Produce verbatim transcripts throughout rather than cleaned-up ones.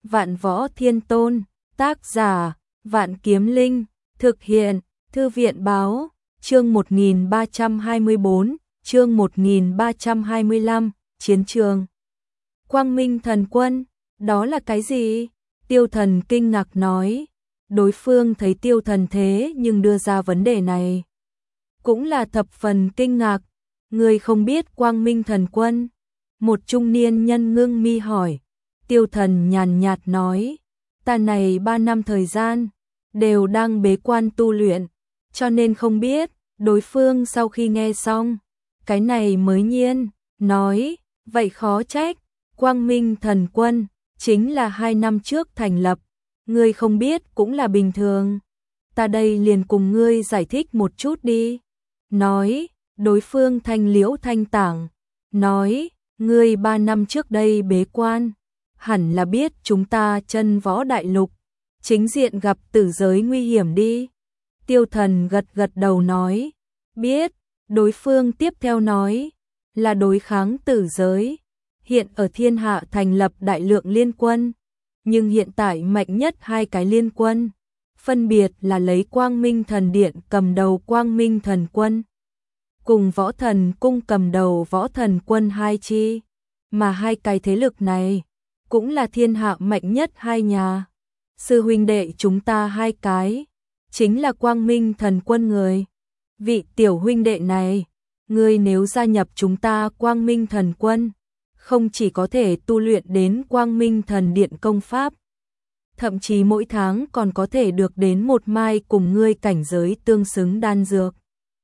Vạn Võ Thiên Tôn, tác giả, Vạn Kiếm Linh, thực hiện, Thư viện báo, chương một nghìn ba trăm hai mươi bốn, chương một nghìn ba trăm hai mươi lăm, chiến trường. Quang Minh Thần Quân, đó là cái gì? Tiêu Thần kinh ngạc nói. Đối phương thấy Tiêu Thần thế nhưng đưa ra vấn đề này. Cũng là thập phần kinh ngạc. Người không biết Quang Minh Thần Quân? Một trung niên nhân ngưng mi hỏi. Tiêu Thần nhàn nhạt nói. Ta này ba năm thời gian, đều đang bế quan tu luyện, cho nên không biết. Đối phương sau khi nghe xong, cái này mới nhiên, nói, vậy khó trách, Quang Minh Thần Quân, chính là hai năm trước thành lập, ngươi không biết cũng là bình thường. Ta đây liền cùng ngươi giải thích một chút đi. Nói, đối phương thanh liễu thanh tảng, nói, ngươi ba năm trước đây bế quan, hẳn là biết chúng ta chân võ đại lục, chính diện gặp tử giới nguy hiểm đi. Tiêu Thần gật gật đầu nói, biết. Đối phương tiếp theo nói, là đối kháng tử giới. Hiện ở thiên hạ thành lập đại lượng liên quân, nhưng hiện tại mạnh nhất hai cái liên quân, phân biệt là lấy Quang Minh Thần Điện cầm đầu Quang Minh Thần Quân, cùng Võ Thần Cung cầm đầu Võ Thần Quân hai chi, mà hai cái thế lực này cũng là thiên hạ mạnh nhất hai nhà. Sư huynh đệ chúng ta hai cái, chính là Quang Minh Thần Quân người. Vị tiểu huynh đệ này, ngươi nếu gia nhập chúng ta Quang Minh Thần Quân, không chỉ có thể tu luyện đến Quang Minh Thần Điện công pháp, thậm chí mỗi tháng còn có thể được đến một mai cùng ngươi cảnh giới tương xứng đan dược.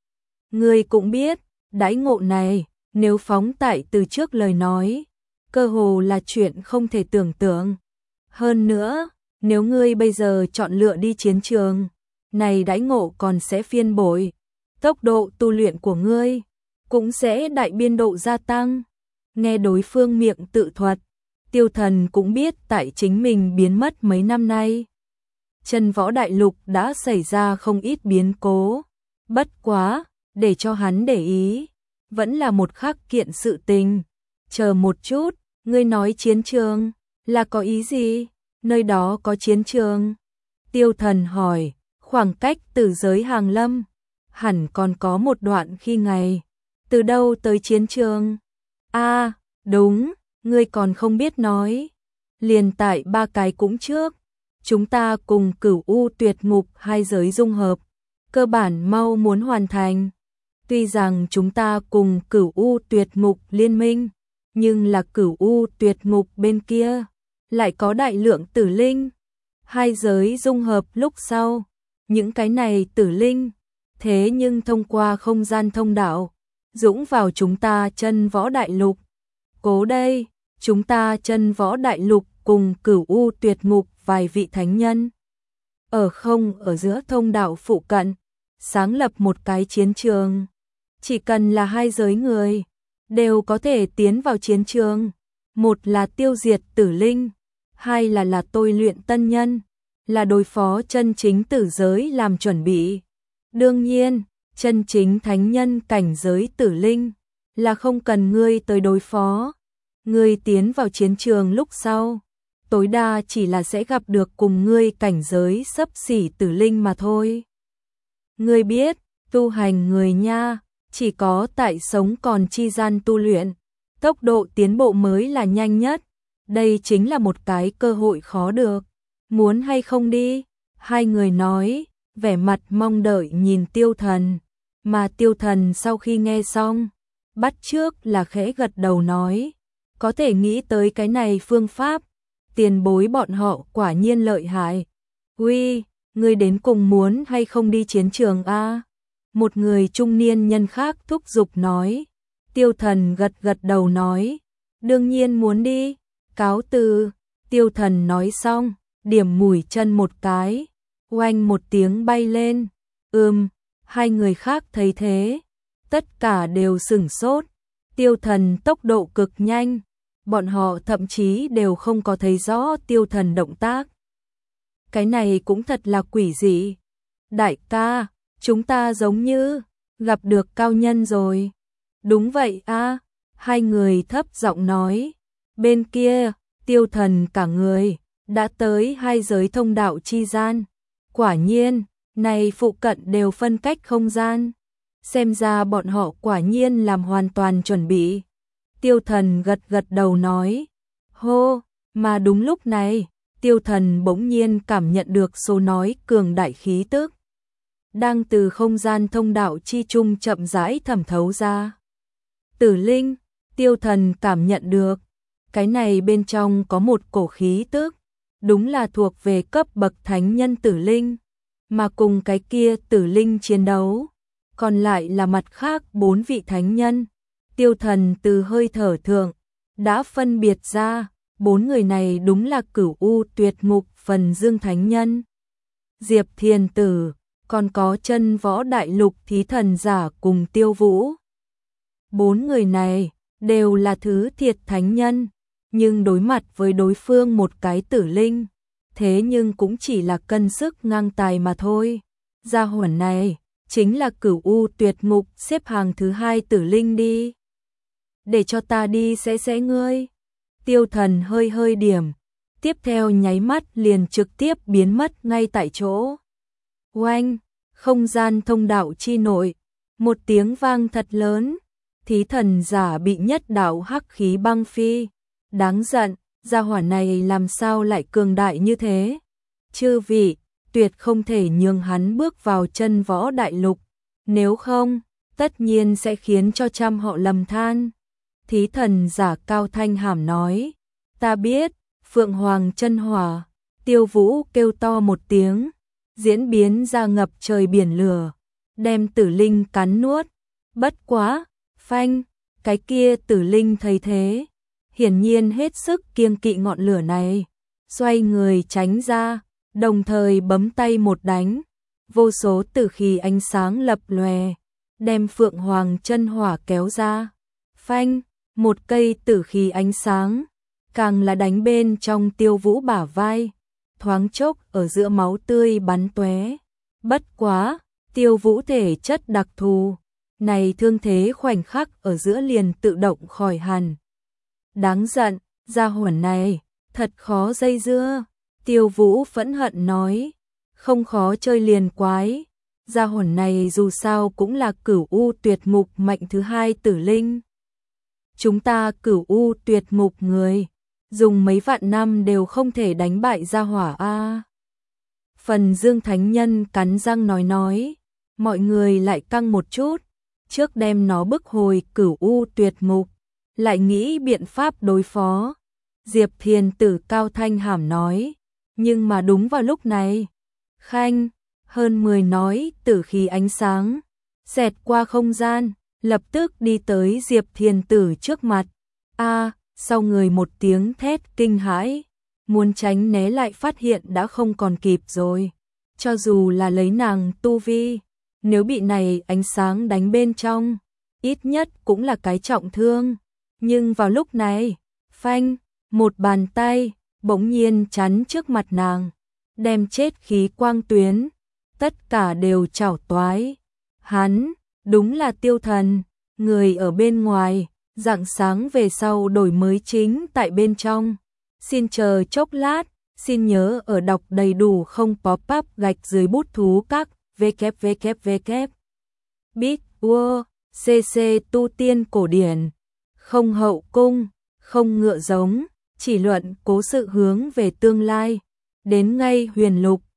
Ngươi cũng biết, đãi ngộ này, nếu phóng tại từ trước lời nói, cơ hồ là chuyện không thể tưởng tượng. Hơn nữa, nếu ngươi bây giờ chọn lựa đi chiến trường, này đãi ngộ còn sẽ phiên bội, tốc độ tu luyện của ngươi cũng sẽ đại biên độ gia tăng. Nghe đối phương miệng tự thuật, Tiêu Thần cũng biết tại chính mình biến mất mấy năm nay, chân võ đại lục đã xảy ra không ít biến cố. Bất quá, để cho hắn để ý, vẫn là một khắc kiện sự tình. Chờ một chút, ngươi nói chiến trường, là có ý gì? Nơi đó có chiến trường? Tiêu Thần hỏi, khoảng cách tử giới hàng lâm, hẳn còn có một đoạn khi ngày. Từ đâu tới chiến trường? A, à, đúng, ngươi còn không biết nói. Liền tại ba cái cũng trước, chúng ta cùng Cửu U Tuyệt Ngục hai giới dung hợp, cơ bản mau muốn hoàn thành. Tuy rằng chúng ta cùng Cửu U Tuyệt Ngục liên minh, nhưng là Cửu U Tuyệt Ngục bên kia lại có đại lượng tử linh. Hai giới dung hợp lúc sau, những cái này tử linh, thế nhưng thông qua không gian thông đạo, dũng vào chúng ta chân võ đại lục. Cố đây, chúng ta chân võ đại lục cùng Cửu U Tuyệt Ngục vài vị thánh nhân, ở không ở giữa thông đạo phụ cận, sáng lập một cái chiến trường. Chỉ cần là hai giới người, đều có thể tiến vào chiến trường. Một là tiêu diệt tử linh, hai là là tôi luyện tân nhân, là đối phó chân chính tử giới làm chuẩn bị. Đương nhiên, chân chính thánh nhân cảnh giới tử linh, là không cần ngươi tới đối phó. Ngươi tiến vào chiến trường lúc sau, tối đa chỉ là sẽ gặp được cùng ngươi cảnh giới xấp xỉ tử linh mà thôi. Ngươi biết, tu hành người nha, chỉ có tại sống còn chi gian tu luyện, tốc độ tiến bộ mới là nhanh nhất. Đây chính là một cái cơ hội khó được. Muốn hay không đi? Hai người nói, vẻ mặt mong đợi nhìn Tiêu Thần. Mà Tiêu Thần sau khi nghe xong, bắt trước là khẽ gật đầu nói, có thể nghĩ tới cái này phương pháp, tiền bối bọn họ quả nhiên lợi hại. Uy, ngươi đến cùng muốn hay không đi chiến trường a? Một người trung niên nhân khác thúc giục nói. Tiêu Thần gật gật đầu nói, đương nhiên muốn đi. Cáo từ. Tiêu Thần nói xong, điểm mũi chân một cái, oanh một tiếng bay lên. Ừm, hai người khác thấy thế, tất cả đều sửng sốt. Tiêu Thần tốc độ cực nhanh, bọn họ thậm chí đều không có thấy rõ Tiêu Thần động tác. Cái này cũng thật là quỷ dị. Đại ca, chúng ta giống như gặp được cao nhân rồi. Đúng vậy a, hai người thấp giọng nói. Bên kia, Tiêu Thần cả người đã tới hai giới thông đạo chi gian. Quả nhiên, này phụ cận đều phân cách không gian. Xem ra bọn họ quả nhiên làm hoàn toàn chuẩn bị. Tiêu Thần gật gật đầu nói. Hô, mà đúng lúc này, Tiêu Thần bỗng nhiên cảm nhận được số nói cường đại khí tức. Đang từ không gian thông đạo chi trung chậm rãi thẩm thấu ra. Tử linh, Tiêu Thần cảm nhận được. Cái này bên trong có một cổ khí tức. Đúng là thuộc về cấp bậc thánh nhân tử linh. Mà cùng cái kia tử linh chiến đấu. Còn lại là mặt khác bốn vị thánh nhân. Tiêu Thần từ hơi thở thượng đã phân biệt ra. Bốn người này đúng là Cửu U Tuyệt Ngục Phần Dương Thánh Nhân, Diệp Thiền Tử, còn có Chân Võ Đại Lục Thí Thần Giả cùng Tiêu Vũ. Bốn người này đều là thứ thiệt thánh nhân, nhưng đối mặt với đối phương một cái tử linh, thế nhưng cũng chỉ là cân sức ngang tài mà thôi. Gia hỏa này chính là Cửu U Tuyệt Ngục xếp hàng thứ hai tử linh đi. Để cho ta đi sẽ sẽ ngươi. Tiêu Thần hơi hơi điểm, tiếp theo nháy mắt liền trực tiếp biến mất ngay tại chỗ. Oanh, không gian thông đạo chi nội, một tiếng vang thật lớn, Thí Thần Giả bị nhất đạo hắc khí băng phi. Đáng giận, gia hỏa này làm sao lại cường đại như thế? Chư vị, tuyệt không thể nhường hắn bước vào Chân Võ Đại Lục, nếu không, tất nhiên sẽ khiến cho trăm họ lầm than. Thí Thần Giả cao thanh hàm nói, ta biết, Phượng Hoàng Chân Hỏa. Tiêu Vũ kêu to một tiếng, diễn biến ra ngập trời biển lửa, đem tử linh cắn nuốt. Bất quá, phanh, cái kia tử linh thấy thế, hiển nhiên hết sức kiêng kỵ ngọn lửa này, xoay người tránh ra, đồng thời bấm tay một đánh, vô số tử khí ánh sáng lập lòe, đem Phượng Hoàng Chân Hỏa kéo ra. Phanh, một cây tử khí ánh sáng, càng là đánh bên trong Tiêu Vũ bả vai, thoáng chốc ở giữa máu tươi bắn tóe. Bất quá, Tiêu Vũ thể chất đặc thù, này thương thế khoảnh khắc ở giữa liền tự động khỏi hẳn. Đáng giận, gia hỏa này, thật khó dây dưa. Tiêu Vũ phẫn hận nói, không khó chơi liền quái. Gia hỏa này dù sao cũng là Cửu U Tuyệt Ngục mạnh thứ hai tử linh. Chúng ta Cửu U Tuyệt Ngục người, dùng mấy vạn năm đều không thể đánh bại gia hỏa a. Phần Dương Thánh Nhân cắn răng nói nói, mọi người lại căng một chút, trước đem nó bức hồi Cửu U Tuyệt Ngục, lại nghĩ biện pháp đối phó. Diệp Thiền Tử cao thanh hàm nói, nhưng mà đúng vào lúc này, khanh, hơn mười nói tử khí ánh sáng, xẹt qua không gian, lập tức đi tới Diệp Thiền Tử trước mặt. A, sau người một tiếng thét kinh hãi, muốn tránh né lại phát hiện đã không còn kịp rồi. Cho dù là lấy nàng tu vi, nếu bị này ánh sáng đánh bên trong, ít nhất cũng là cái trọng thương. Nhưng vào lúc này, phanh, một bàn tay bỗng nhiên chắn trước mặt nàng, đem chết khí quang tuyến, tất cả đều chảo toái. Hắn, đúng là Tiêu Thần, người ở bên ngoài, rạng sáng về sau đổi mới chính tại bên trong. Xin chờ chốc lát, xin nhớ ở đọc đầy đủ không pop-up gạch dưới bút thú các www. Bit World, cc tu tiên cổ điển, không hậu cung, không ngựa giống, chỉ luận cố sự hướng về tương lai, đến ngay huyền lục.